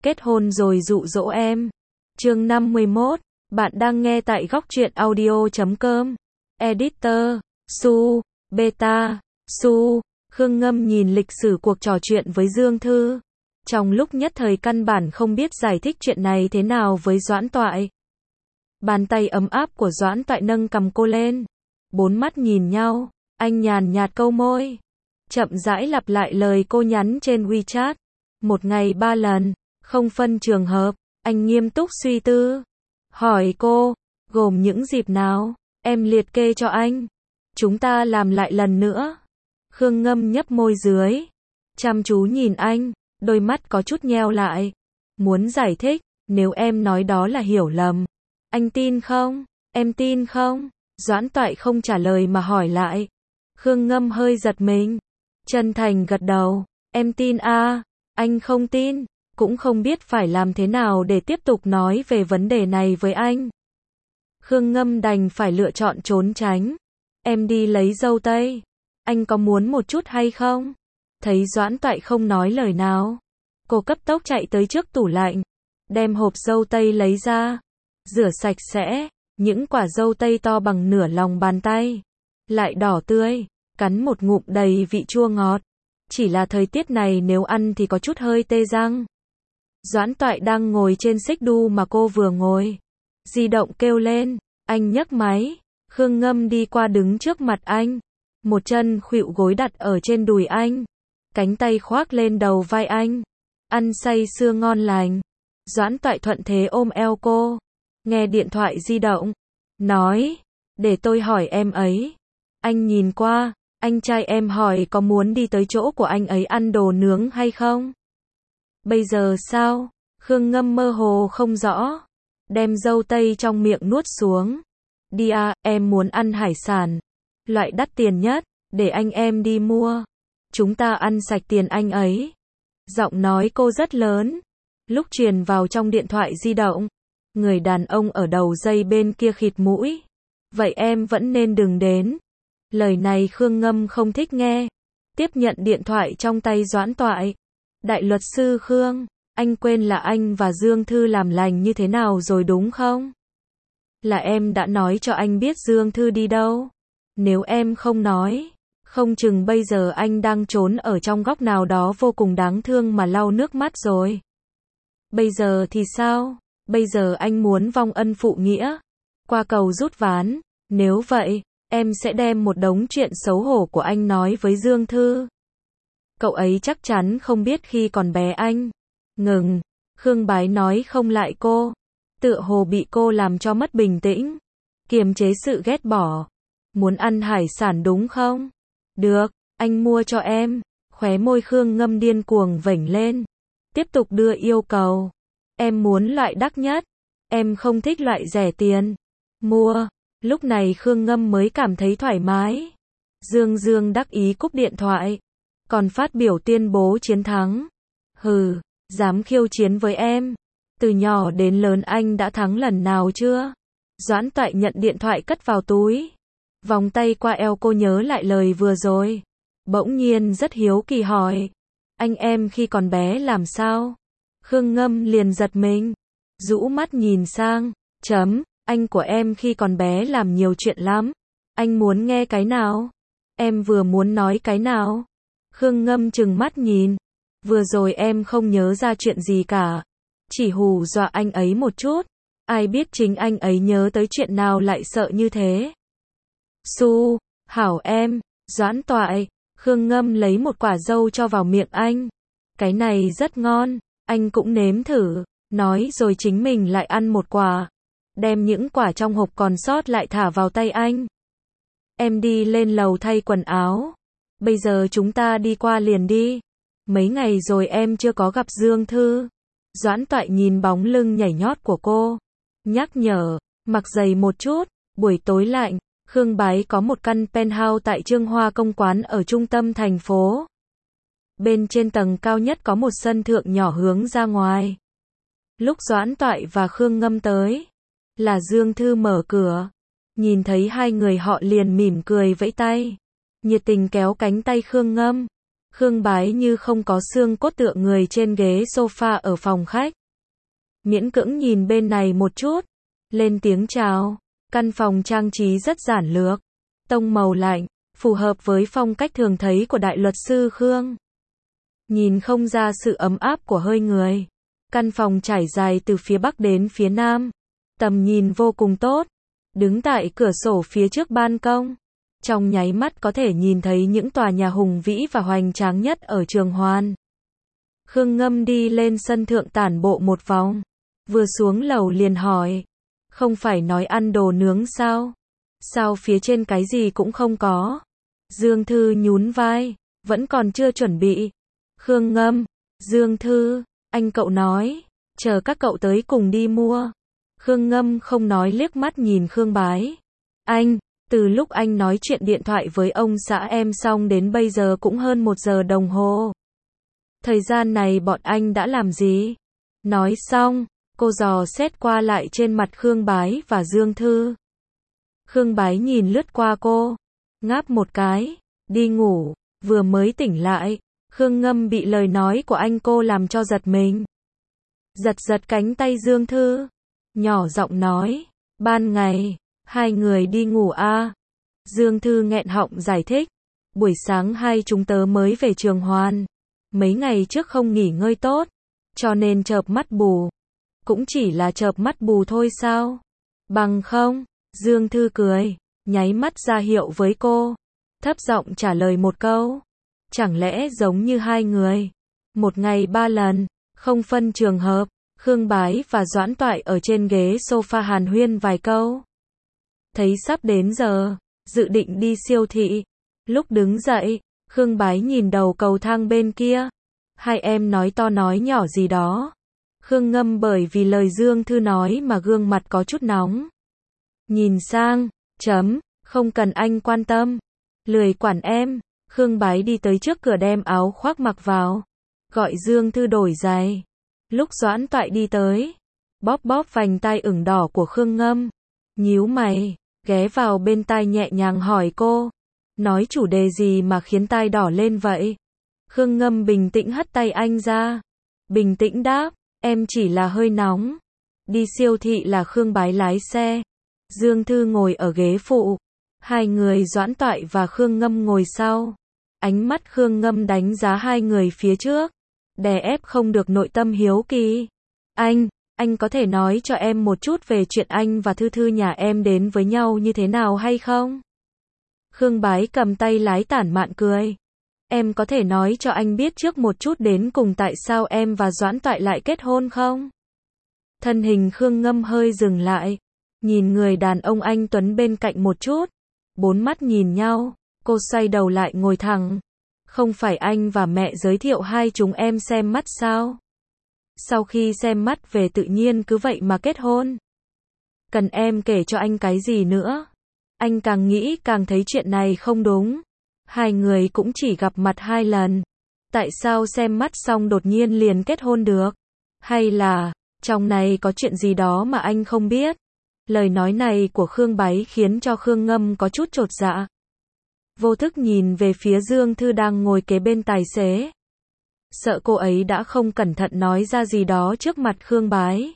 Kết hôn rồi dụ dỗ em. Chương 51. Bạn đang nghe tại góc truyện audio.com. Editor, Su, Beta, Su. Khương Ngâm nhìn lịch sử cuộc trò chuyện với Dương Thư. Trong lúc nhất thời căn bản không biết giải thích chuyện này thế nào với Doãn Toại. Bàn tay ấm áp của Doãn Toại nâng cầm cô lên. Bốn mắt nhìn nhau, anh nhàn nhạt câu môi. Chậm rãi lặp lại lời cô nhắn trên WeChat. Một ngày 3 lần, không phân trường hợp. Anh nghiêm túc suy tư. Hỏi cô, gồm những dịp nào? Em liệt kê cho anh. Chúng ta làm lại lần nữa. Khương Ngâm nhấp môi dưới. Chăm chú nhìn anh, đôi mắt có chút nheo lại. Muốn giải thích, nếu em nói đó là hiểu lầm. Anh tin không? Em tin không? Doãn Toại không trả lời mà hỏi lại. Khương Ngâm hơi giật mình. Chân thành gật đầu. Em tin à? Anh không tin. Cũng không biết phải làm thế nào để tiếp tục nói về vấn đề này với anh. Khương Ngâm đành phải lựa chọn trốn tránh. Em đi lấy dâu tây. Anh có muốn một chút hay không? Thấy Doãn Toại không nói lời nào. Cô cấp tốc chạy tới trước tủ lạnh. Đem hộp dâu tây lấy ra. Rửa sạch sẽ. Những quả dâu tây to bằng nửa lòng bàn tay. Lại đỏ tươi. Cắn một ngụm đầy vị chua ngọt. Chỉ là thời tiết này nếu ăn thì có chút hơi tê răng. Doãn Toại đang ngồi trên xích đu mà cô vừa ngồi. Di động kêu lên. Anh nhấc máy. Khương Ngâm đi qua đứng trước mặt anh. Một chân khuỵu gối đặt ở trên đùi anh. Cánh tay khoác lên đầu vai anh. Ăn say sưa ngon lành. Doãn Toại thuận thế ôm eo cô. Nghe điện thoại di động. Nói. Để tôi hỏi em ấy. Anh nhìn qua. Anh trai em hỏi có muốn đi tới chỗ của anh ấy ăn đồ nướng hay không? Bây giờ sao? Khương Ngâm mơ hồ không rõ. Đem dâu tây trong miệng nuốt xuống. Đi à, em muốn ăn hải sản. Loại đắt tiền nhất, để anh em đi mua. Chúng ta ăn sạch tiền anh ấy. Giọng nói cô rất lớn. Lúc truyền vào trong điện thoại di động. Người đàn ông ở đầu dây bên kia khịt mũi. Vậy em vẫn nên đừng đến. Lời này Khương Ngâm không thích nghe. Tiếp nhận điện thoại trong tay Doãn Toại. Đại luật sư Khương, anh quên là anh và Dương Thư làm lành như thế nào rồi đúng không? Là em đã nói cho anh biết Dương Thư đi đâu. Nếu em không nói, không chừng bây giờ anh đang trốn ở trong góc nào đó vô cùng đáng thương mà lau nước mắt rồi. Bây giờ thì sao? Bây giờ anh muốn vong ân phụ nghĩa. Qua cầu rút ván. Nếu vậy, em sẽ đem một đống chuyện xấu hổ của anh nói với Dương Thư. Cậu ấy chắc chắn không biết khi còn bé anh. Ngừng. Khương Bái nói không lại cô. Tựa hồ bị cô làm cho mất bình tĩnh. Kiềm chế sự ghét bỏ. Muốn ăn hải sản đúng không? Được, anh mua cho em. Khóe môi Khương Ngâm điên cuồng vểnh lên. Tiếp tục đưa yêu cầu. Em muốn loại đắt nhất. Em không thích loại rẻ tiền. Mua. Lúc này Khương Ngâm mới cảm thấy thoải mái. Dương Dương đắc ý cúp điện thoại. Còn phát biểu tuyên bố chiến thắng. Hừ, dám khiêu chiến với em. Từ nhỏ đến lớn anh đã thắng lần nào chưa? Doãn Toại nhận điện thoại cất vào túi. Vòng tay qua eo cô nhớ lại lời vừa rồi. Bỗng nhiên rất hiếu kỳ hỏi. Anh em khi còn bé làm sao? Khương Ngâm liền giật mình. Rũ mắt nhìn sang. Anh của em khi còn bé làm nhiều chuyện lắm. Anh muốn nghe cái nào? Em vừa muốn nói cái nào? Khương Ngâm trừng mắt nhìn. Vừa rồi em không nhớ ra chuyện gì cả. Chỉ hù dọa anh ấy một chút. Ai biết chính anh ấy nhớ tới chuyện nào lại sợ như thế. Su, hảo em, Doãn Toại. Khương Ngâm lấy một quả dâu cho vào miệng anh. Cái này rất ngon, anh cũng nếm thử. Nói rồi chính mình lại ăn một quả. Đem những quả trong hộp còn sót lại thả vào tay anh. Em đi lên lầu thay quần áo. Bây giờ chúng ta đi qua liền đi. Mấy ngày rồi em chưa có gặp Dương Thư. Doãn Toại nhìn bóng lưng nhảy nhót của cô. Nhắc nhở, mặc giày một chút, buổi tối lạnh. Khương Bái có một căn penthouse tại Trương Hoa Công Quán ở trung tâm thành phố. Bên trên tầng cao nhất có một sân thượng nhỏ hướng ra ngoài. Lúc Doãn Toại và Khương Ngâm tới, là Dương Thư mở cửa. Nhìn thấy hai người họ liền mỉm cười vẫy tay. Nhiệt tình kéo cánh tay Khương Ngâm. Khương Bái như không có xương cốt tựa người trên ghế sofa ở phòng khách. Miễn cưỡng nhìn bên này một chút, lên tiếng chào. Căn phòng trang trí rất giản lược, tông màu lạnh, phù hợp với phong cách thường thấy của đại luật sư Khương. Nhìn không ra sự ấm áp của hơi người. Căn phòng trải dài từ phía bắc đến phía nam. Tầm nhìn vô cùng tốt. Đứng tại cửa sổ phía trước ban công, trong nháy mắt có thể nhìn thấy những tòa nhà hùng vĩ và hoành tráng nhất ở Trường Hoan. Khương Ngâm đi lên sân thượng tản bộ một vòng. Vừa xuống lầu liền hỏi. Không phải nói ăn đồ nướng sao? Sao phía trên cái gì cũng không có? Dương Thư nhún vai. Vẫn còn chưa chuẩn bị. Khương Ngâm. Dương Thư. Anh cậu nói. Chờ các cậu tới cùng đi mua. Khương Ngâm không nói, liếc mắt nhìn Khương Bái. Anh, từ lúc anh nói chuyện điện thoại với ông xã em xong đến bây giờ cũng hơn 1 giờ đồng hồ. Thời gian này bọn anh đã làm gì? Nói xong, cô dò xét qua lại trên mặt Khương Bái và Dương Thư. Khương Bái nhìn lướt qua cô, ngáp một cái, đi ngủ, vừa mới tỉnh lại. Khương Ngâm bị lời nói của anh cô làm cho giật mình. Giật giật cánh tay Dương Thư, nhỏ giọng nói, ban ngày, hai người đi ngủ à? Dương Thư nghẹn họng giải thích, buổi sáng hai chúng tớ mới về Trường Hoan, mấy ngày trước không nghỉ ngơi tốt, cho nên chợp mắt bù. Cũng chỉ là chợp mắt bù thôi sao? Bằng không? Dương Thư cười, nháy mắt ra hiệu với cô, thấp giọng trả lời một câu. Chẳng lẽ giống như hai người, một ngày 3 lần, không phân trường hợp. Khương Bái và Doãn Toại ở trên ghế sofa hàn huyên vài câu. Thấy sắp đến giờ, dự định đi siêu thị. Lúc đứng dậy, Khương Bái nhìn đầu cầu thang bên kia. Hai em nói to nói nhỏ gì đó. Khương Ngâm bởi vì lời Dương Thư nói mà gương mặt có chút nóng. Nhìn sang, không cần anh quan tâm. Lười quản em. Khương Bái đi tới trước cửa đem áo khoác mặc vào. Gọi Dương Thư đổi giày. Lúc Doãn Toại đi tới, bóp bóp vành tai ửng đỏ của Khương Ngâm. Nhíu mày, ghé vào bên tai nhẹ nhàng hỏi cô. Nói chủ đề gì mà khiến tai đỏ lên vậy? Khương Ngâm bình tĩnh hất tay anh ra. Bình tĩnh đáp, em chỉ là hơi nóng. Đi siêu thị là Khương Bái lái xe. Dương Thư ngồi ở ghế phụ. Hai người Doãn Toại và Khương Ngâm ngồi sau. Ánh mắt Khương Ngâm đánh giá hai người phía trước. Đè ép không được nội tâm hiếu kỳ. Anh có thể nói cho em một chút về chuyện anh và Thư Thư nhà em đến với nhau như thế nào hay không? Khương Bái cầm tay lái tản mạn cười. Em có thể nói cho anh biết trước một chút đến cùng tại sao em và Doãn Toại lại kết hôn không? Thân hình Khương Ngâm hơi dừng lại. Nhìn người đàn ông anh tuấn bên cạnh một chút. Bốn mắt nhìn nhau, cô xoay đầu lại ngồi thẳng. Không phải anh và mẹ giới thiệu hai chúng em xem mắt sao? Sau khi xem mắt về tự nhiên cứ vậy mà kết hôn. Cần em kể cho anh cái gì nữa? Anh càng nghĩ càng thấy chuyện này không đúng. Hai người cũng chỉ gặp mặt 2 lần. Tại sao xem mắt xong đột nhiên liền kết hôn được? Hay là, trong này có chuyện gì đó mà anh không biết? Lời nói này của Khương Bái khiến cho Khương Ngâm có chút chột dạ. Vô thức nhìn về phía Dương Thư đang ngồi kế bên tài xế. Sợ cô ấy đã không cẩn thận nói ra gì đó trước mặt Khương Bái.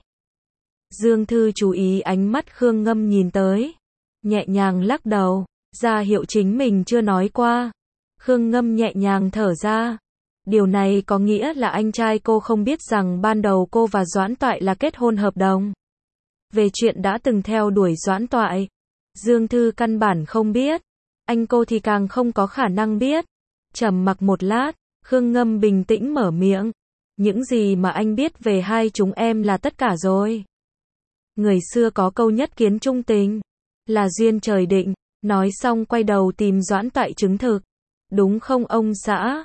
Dương Thư chú ý ánh mắt Khương Ngâm nhìn tới. Nhẹ nhàng lắc đầu, ra hiệu chính mình chưa nói qua. Khương Ngâm nhẹ nhàng thở ra. Điều này có nghĩa là anh trai cô không biết rằng ban đầu cô và Doãn Toại là kết hôn hợp đồng. Về chuyện đã từng theo đuổi Doãn Toại, Dương Thư căn bản không biết. Anh cô thì càng không có khả năng biết. Trầm mặc một lát, Khương Ngâm bình tĩnh mở miệng. Những gì mà anh biết về hai chúng em là tất cả rồi. Người xưa có câu nhất kiến trung tình, là duyên trời định. Nói xong quay đầu tìm Doãn Toại chứng thực. Đúng không ông xã?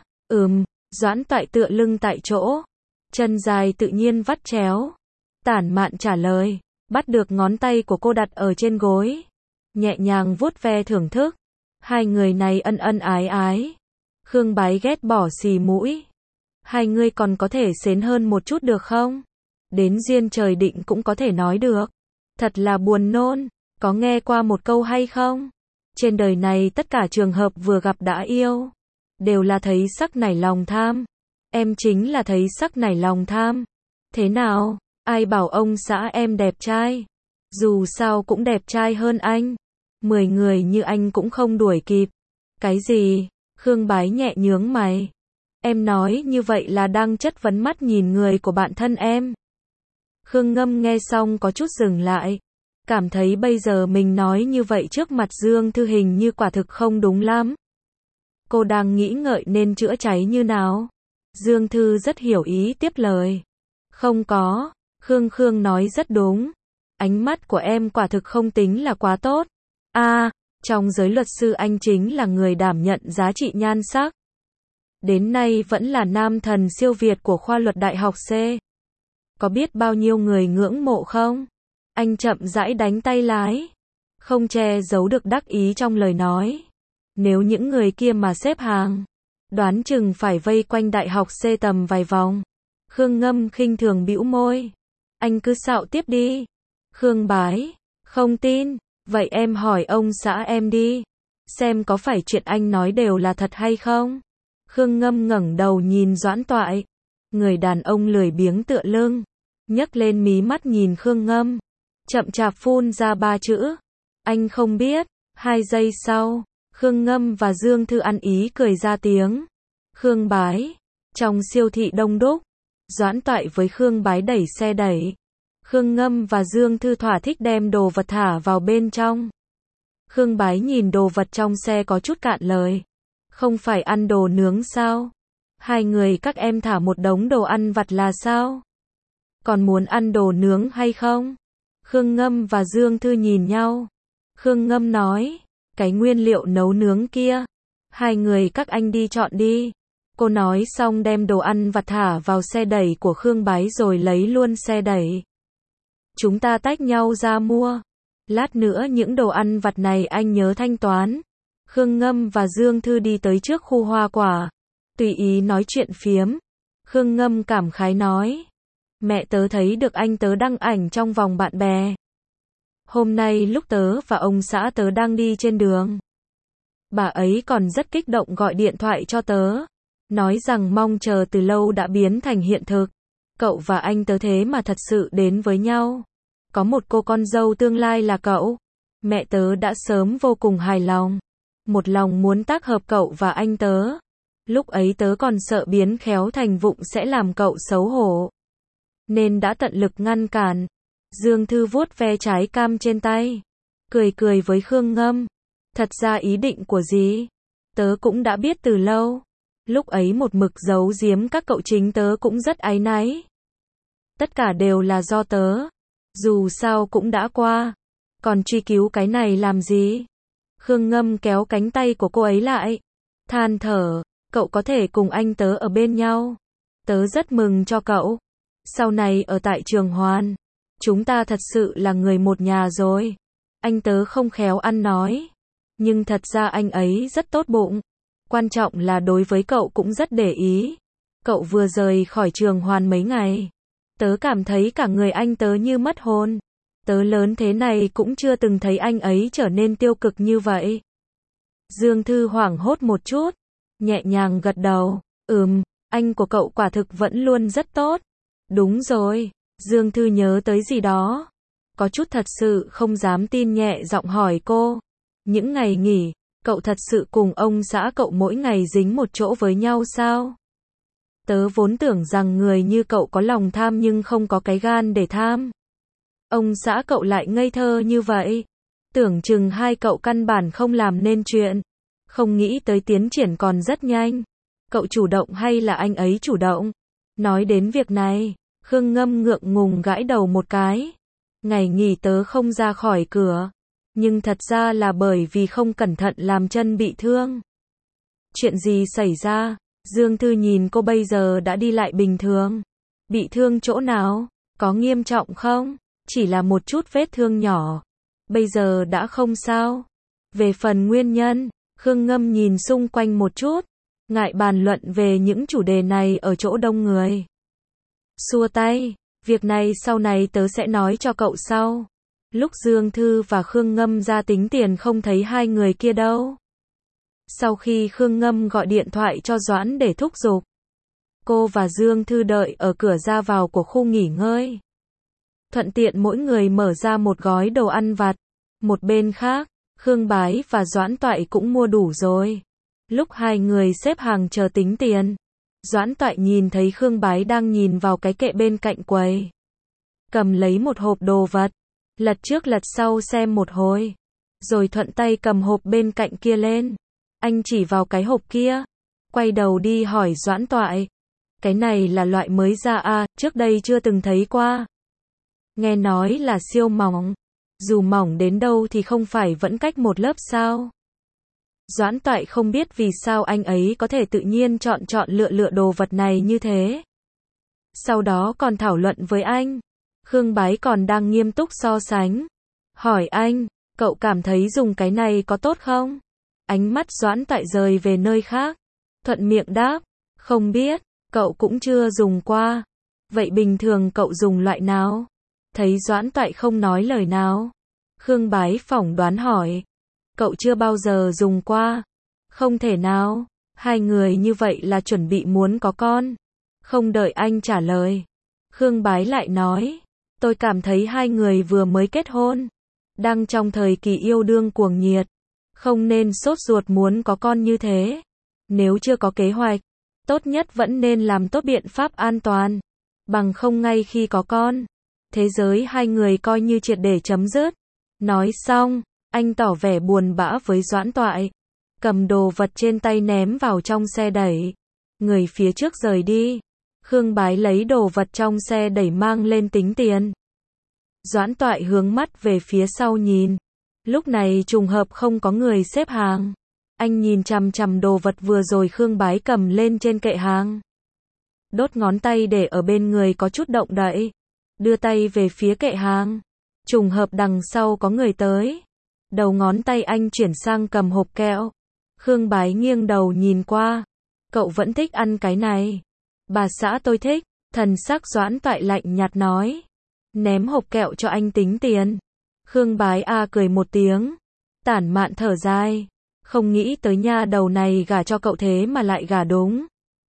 Doãn Toại tựa lưng tại chỗ. Chân dài tự nhiên vắt chéo. Tản mạn trả lời. Bắt được ngón tay của cô đặt ở trên gối. Nhẹ nhàng vuốt ve thưởng thức. Hai người này ân ân ái ái. Khương Bái ghét bỏ xì mũi. Hai người còn có thể xến hơn một chút được không? Đến duyên trời định cũng có thể nói được. Thật là buồn nôn. Có nghe qua một câu hay không? Trên đời này tất cả trường hợp vừa gặp đã yêu. đều là thấy sắc nảy lòng tham. Em chính là thấy sắc nảy lòng tham. Thế nào, ai bảo ông xã em đẹp trai? Dù sao cũng đẹp trai hơn anh. 10 người như anh cũng không đuổi kịp. Cái gì? Khương Bái nhẹ nhướng mày. Em nói như vậy là đang chất vấn mắt nhìn người của bạn thân em. Khương Ngâm nghe xong có chút dừng lại. Cảm thấy bây giờ mình nói như vậy trước mặt Dương Thư hình như quả thực không đúng lắm. Cô đang nghĩ ngợi nên chữa cháy như nào. Dương Thư rất hiểu ý tiếp lời. Không có, Khương nói rất đúng. Ánh mắt của em quả thực không tính là quá tốt. Trong giới luật sư anh chính là người đảm nhận giá trị nhan sắc. Đến nay vẫn là nam thần siêu việt của khoa luật đại học C. Có biết bao nhiêu người ngưỡng mộ không? Anh chậm rãi đánh tay lái. Không che giấu được đắc ý trong lời nói. Nếu những người kia mà xếp hàng, đoán chừng phải vây quanh đại học C tầm vài vòng. Khương Ngâm khinh thường bĩu môi. Anh cứ xạo tiếp đi. Khương Bái, không tin. Vậy em hỏi ông xã em đi. Xem có phải chuyện anh nói đều là thật hay không? Khương Ngâm ngẩng đầu nhìn Doãn Toại. Người đàn ông lười biếng tựa lưng. Nhấc lên mí mắt nhìn Khương Ngâm. Chậm chạp phun ra 3 chữ. Anh không biết. 2 giây sau, Khương Ngâm và Dương Thư ăn ý cười ra tiếng. Khương Bái. Trong siêu thị đông đúc, Doãn Toại với Khương Bái đẩy xe đẩy. Khương Ngâm và Dương Thư thỏa thích đem đồ vật thả vào bên trong. Khương Bái nhìn đồ vật trong xe có chút cạn lời. Không phải ăn đồ nướng sao? Hai người các em thả một đống đồ ăn vặt là sao? Còn muốn ăn đồ nướng hay không? Khương Ngâm và Dương Thư nhìn nhau. Khương Ngâm nói, cái nguyên liệu nấu nướng kia, hai người các anh đi chọn đi. Cô nói xong đem đồ ăn vặt thả vào xe đẩy của Khương Bái rồi lấy luôn xe đẩy. Chúng ta tách nhau ra mua. Lát nữa những đồ ăn vặt này anh nhớ thanh toán. Khương Ngâm và Dương Thư đi tới trước khu hoa quả. Tùy ý nói chuyện phiếm. Khương Ngâm cảm khái nói. Mẹ tớ thấy được anh tớ đăng ảnh trong vòng bạn bè. Hôm nay lúc tớ và ông xã tớ đang đi trên đường. Bà ấy còn rất kích động gọi điện thoại cho tớ. Nói rằng mong chờ từ lâu đã biến thành hiện thực. Cậu và anh tớ thế mà thật sự đến với nhau. Có một cô con dâu tương lai là cậu. Mẹ tớ đã sớm vô cùng hài lòng. Một lòng muốn tác hợp cậu và anh tớ. Lúc ấy tớ còn sợ biến khéo thành vụng sẽ làm cậu xấu hổ. Nên đã tận lực ngăn cản. Dương Thư vuốt ve trái cam trên tay. Cười với Khương Ngâm. Thật ra ý định của dì, tớ cũng đã biết từ lâu. Lúc ấy một mực giấu giếm các cậu chính tớ cũng rất áy náy. Tất cả đều là do tớ. Dù sao cũng đã qua. Còn truy cứu cái này làm gì? Khương Ngâm kéo cánh tay của cô ấy lại. Than thở, cậu có thể cùng anh tớ ở bên nhau. Tớ rất mừng cho cậu. Sau này ở tại Trường Hoàn, chúng ta thật sự là người một nhà rồi. Anh tớ không khéo ăn nói. Nhưng thật ra anh ấy rất tốt bụng. Quan trọng là đối với cậu cũng rất để ý. Cậu vừa rời khỏi Trường Hoàn mấy ngày. Tớ cảm thấy cả người anh tớ như mất hồn. Tớ lớn thế này cũng chưa từng thấy anh ấy trở nên tiêu cực như vậy. Dương Thư hoảng hốt một chút. Nhẹ nhàng gật đầu. Anh của cậu quả thực vẫn luôn rất tốt. Đúng rồi. Dương Thư nhớ tới gì đó. Có chút thật sự không dám tin nhẹ giọng hỏi cô. Những ngày nghỉ, cậu thật sự cùng ông xã cậu mỗi ngày dính một chỗ với nhau sao? Tớ vốn tưởng rằng người như cậu có lòng tham nhưng không có cái gan để tham. Ông xã cậu lại ngây thơ như vậy. Tưởng chừng hai cậu căn bản không làm nên chuyện. Không nghĩ tới tiến triển còn rất nhanh. Cậu chủ động hay là anh ấy chủ động? Nói đến việc này, Khương Ngâm ngượng ngùng gãi đầu một cái. Ngày nghỉ tớ không ra khỏi cửa. Nhưng thật ra là bởi vì không cẩn thận làm chân bị thương. Chuyện gì xảy ra? Dương Thư nhìn cô bây giờ đã đi lại bình thường. Bị thương chỗ nào? Có nghiêm trọng không? Chỉ là một chút vết thương nhỏ. Bây giờ đã không sao. Về phần nguyên nhân, Khương Ngâm nhìn xung quanh một chút. Ngại bàn luận về những chủ đề này ở chỗ đông người. Xua tay. Việc này sau này tớ sẽ nói cho cậu sau. Lúc Dương Thư và Khương Ngâm ra tính tiền không thấy hai người kia đâu. Sau khi Khương Ngâm gọi điện thoại cho Doãn để thúc giục, cô và Dương Thư đợi ở cửa ra vào của khu nghỉ ngơi. Thuận tiện mỗi người mở ra một gói đồ ăn vặt. Một bên khác, Khương Bái và Doãn Toại cũng mua đủ rồi. Lúc hai người xếp hàng chờ tính tiền, Doãn Toại nhìn thấy Khương Bái đang nhìn vào cái kệ bên cạnh quầy. Cầm lấy một hộp đồ vật, lật trước lật sau xem một hồi, rồi thuận tay cầm hộp bên cạnh kia lên. Anh chỉ vào cái hộp kia, quay đầu đi hỏi Doãn Toại. Cái này là loại mới ra à, trước đây chưa từng thấy qua. Nghe nói là siêu mỏng. Dù mỏng đến đâu thì không phải vẫn cách một lớp sao? Doãn Toại không biết vì sao anh ấy có thể tự nhiên chọn lựa đồ vật này như thế. Sau đó còn thảo luận với anh. Khương Bái còn đang nghiêm túc so sánh. Hỏi anh, cậu cảm thấy dùng cái này có tốt không? Ánh mắt Doãn Toại rời về nơi khác. Thuận miệng đáp, không biết, cậu cũng chưa dùng qua. Vậy bình thường cậu dùng loại nào? Thấy Doãn Toại không nói lời nào, Khương Bái phỏng đoán hỏi, cậu chưa bao giờ dùng qua? Không thể nào, hai người như vậy là chuẩn bị muốn có con. Không đợi anh trả lời, Khương Bái lại nói, tôi cảm thấy hai người vừa mới kết hôn, đang trong thời kỳ yêu đương cuồng nhiệt, không nên sốt ruột muốn có con như thế. Nếu chưa có kế hoạch, tốt nhất vẫn nên làm tốt biện pháp an toàn, bằng không ngay khi có con, thế giới hai người coi như triệt để chấm dứt. Nói xong, anh tỏ vẻ buồn bã với Doãn Toại, cầm đồ vật trên tay ném vào trong xe đẩy. Người phía trước rời đi, Khương Bái lấy đồ vật trong xe đẩy mang lên tính tiền. Doãn Toại hướng mắt về phía sau nhìn. Lúc này trùng hợp không có người xếp hàng. Anh nhìn chằm chằm đồ vật vừa rồi Khương Bái cầm lên trên kệ hàng. Đốt ngón tay để ở bên người có chút động đậy. Đưa tay về phía kệ hàng. Trùng hợp đằng sau có người tới. Đầu ngón tay anh chuyển sang cầm hộp kẹo. Khương Bái nghiêng đầu nhìn qua. Cậu vẫn thích ăn cái này. Bà xã tôi thích. Thần sắc Doãn Toại lạnh nhạt nói. Ném hộp kẹo cho anh tính tiền. Khương Bái cười một tiếng. Tản mạn thở dài. Không nghĩ tới nha đầu này gả cho cậu thế mà lại gả đúng.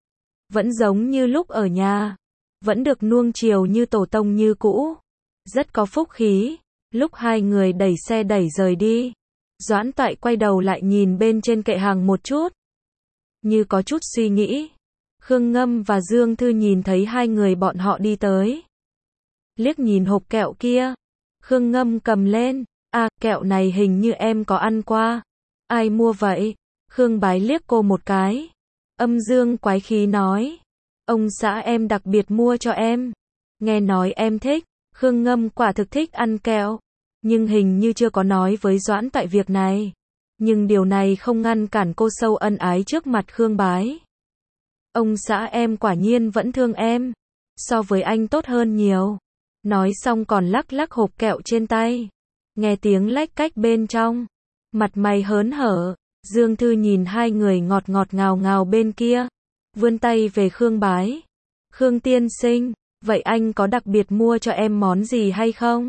Vẫn giống như lúc ở nhà. Vẫn được nuông chiều như tổ tông như cũ. Rất có phúc khí. Lúc hai người đẩy xe đẩy rời đi, Doãn Toại quay đầu lại nhìn bên trên kệ hàng một chút. Như có chút suy nghĩ. Khương Ngâm và Dương Thư nhìn thấy hai người bọn họ đi tới. Liếc nhìn hộp kẹo kia. Khương Ngâm cầm lên. Kẹo này hình như em có ăn qua. Ai mua vậy? Khương Bái liếc cô một cái. Âm dương quái khí nói. Ông xã em đặc biệt mua cho em. Nghe nói em thích. Khương Ngâm quả thực thích ăn kẹo. Nhưng hình như chưa có nói với Doãn Toại việc này. Nhưng điều này không ngăn cản cô sâu ân ái trước mặt Khương Bái. Ông xã em quả nhiên vẫn thương em. So với anh tốt hơn nhiều. Nói xong còn lắc lắc hộp kẹo trên tay. Nghe tiếng lách cách bên trong. Mặt mày hớn hở. Dương Thư nhìn hai người ngọt ngọt ngào ngào bên kia. Vươn tay về Khương Bái. Khương tiên sinh, vậy anh có đặc biệt mua cho em món gì hay không?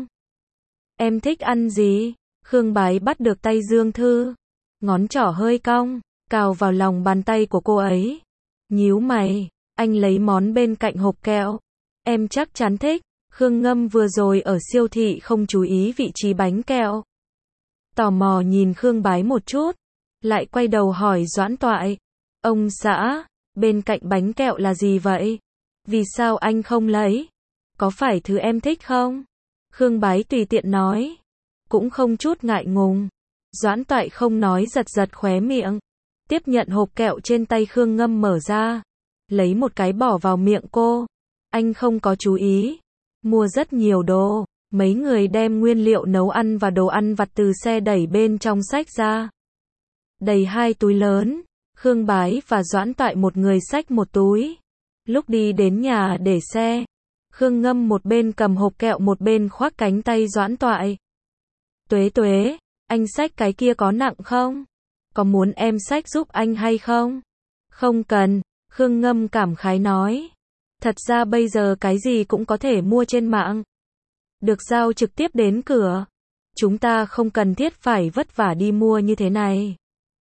Em thích ăn gì? Khương Bái bắt được tay Dương Thư. Ngón trỏ hơi cong, cào vào lòng bàn tay của cô ấy. Nhíu mày, anh lấy món bên cạnh hộp kẹo. Em chắc chắn thích. Khương Ngâm vừa rồi ở siêu thị không chú ý vị trí bánh kẹo. Tò mò nhìn Khương Bái một chút. Lại quay đầu hỏi Doãn Toại. Ông xã, bên cạnh bánh kẹo là gì vậy? Vì sao anh không lấy? Có phải thứ em thích không? Khương Bái tùy tiện nói. Cũng không chút ngại ngùng. Doãn Toại không nói giật giật khóe miệng. Tiếp nhận hộp kẹo trên tay Khương Ngâm mở ra. Lấy một cái bỏ vào miệng cô. Anh không có chú ý. Mua rất nhiều đồ. Mấy người đem nguyên liệu nấu ăn và đồ ăn vặt từ xe đẩy bên trong xách ra. Đầy 2 túi lớn. Khương Bái và Doãn Toại một người xách một túi. Lúc đi đến nhà để xe, Khương Ngâm một bên cầm hộp kẹo một bên khoác cánh tay Doãn Toại. Tuế tuế, anh xách cái kia có nặng không? Có muốn em xách giúp anh hay không? Không cần, Khương Ngâm cảm khái nói. Thật ra bây giờ cái gì cũng có thể mua trên mạng. Được giao trực tiếp đến cửa. Chúng ta không cần thiết phải vất vả đi mua như thế này.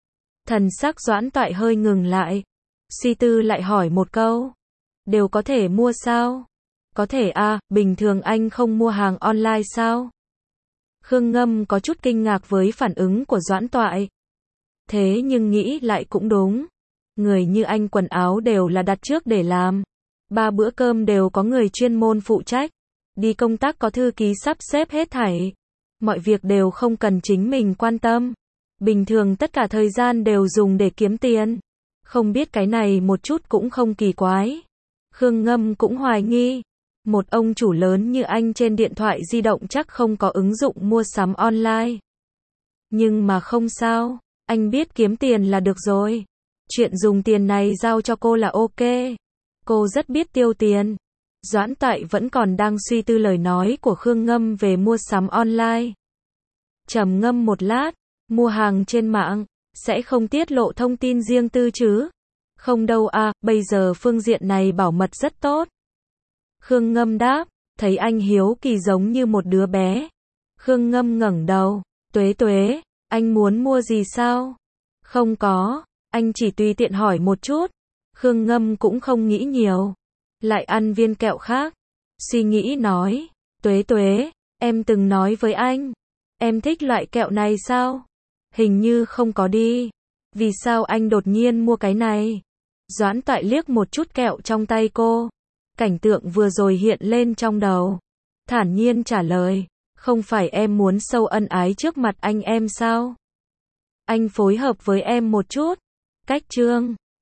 Thần sắc Doãn Toại hơi ngừng lại. Suy tư lại hỏi một câu. Đều có thể mua sao? Có thể à, bình thường anh không mua hàng online sao? Khương Ngâm có chút kinh ngạc với phản ứng của Doãn Toại. Thế nhưng nghĩ lại cũng đúng. Người như anh quần áo đều là đặt trước để làm. 3 bữa cơm đều có người chuyên môn phụ trách. Đi công tác có thư ký sắp xếp hết thảy. Mọi việc đều không cần chính mình quan tâm. Bình thường tất cả thời gian đều dùng để kiếm tiền. Không biết cái này một chút cũng không kỳ quái. Khương Ngâm cũng hoài nghi. Một ông chủ lớn như anh trên điện thoại di động chắc không có ứng dụng mua sắm online. Nhưng mà không sao. Anh biết kiếm tiền là được rồi. Chuyện dùng tiền này giao cho cô là ok. Cô rất biết tiêu tiền. Doãn Toại vẫn còn đang suy tư lời nói của Khương Ngâm về mua sắm online. Trầm ngâm một lát, mua hàng trên mạng, sẽ không tiết lộ thông tin riêng tư chứ? Không đâu à, bây giờ phương diện này bảo mật rất tốt. Khương Ngâm đáp, thấy anh hiếu kỳ giống như một đứa bé. Khương Ngâm ngẩng đầu, Tuế Tuế, anh muốn mua gì sao? Không có, anh chỉ tùy tiện hỏi một chút. Khương Ngâm cũng không nghĩ nhiều. Lại ăn viên kẹo khác. Suy nghĩ nói, Tuế Tuế, em từng nói với anh. Em thích loại kẹo này sao? Hình như không có đi. Vì sao anh đột nhiên mua cái này? Doãn Toại liếc một chút kẹo trong tay cô. Cảnh tượng vừa rồi hiện lên trong đầu. Thản nhiên trả lời, không phải em muốn sâu ân ái trước mặt anh em sao? Anh phối hợp với em một chút. Cách chương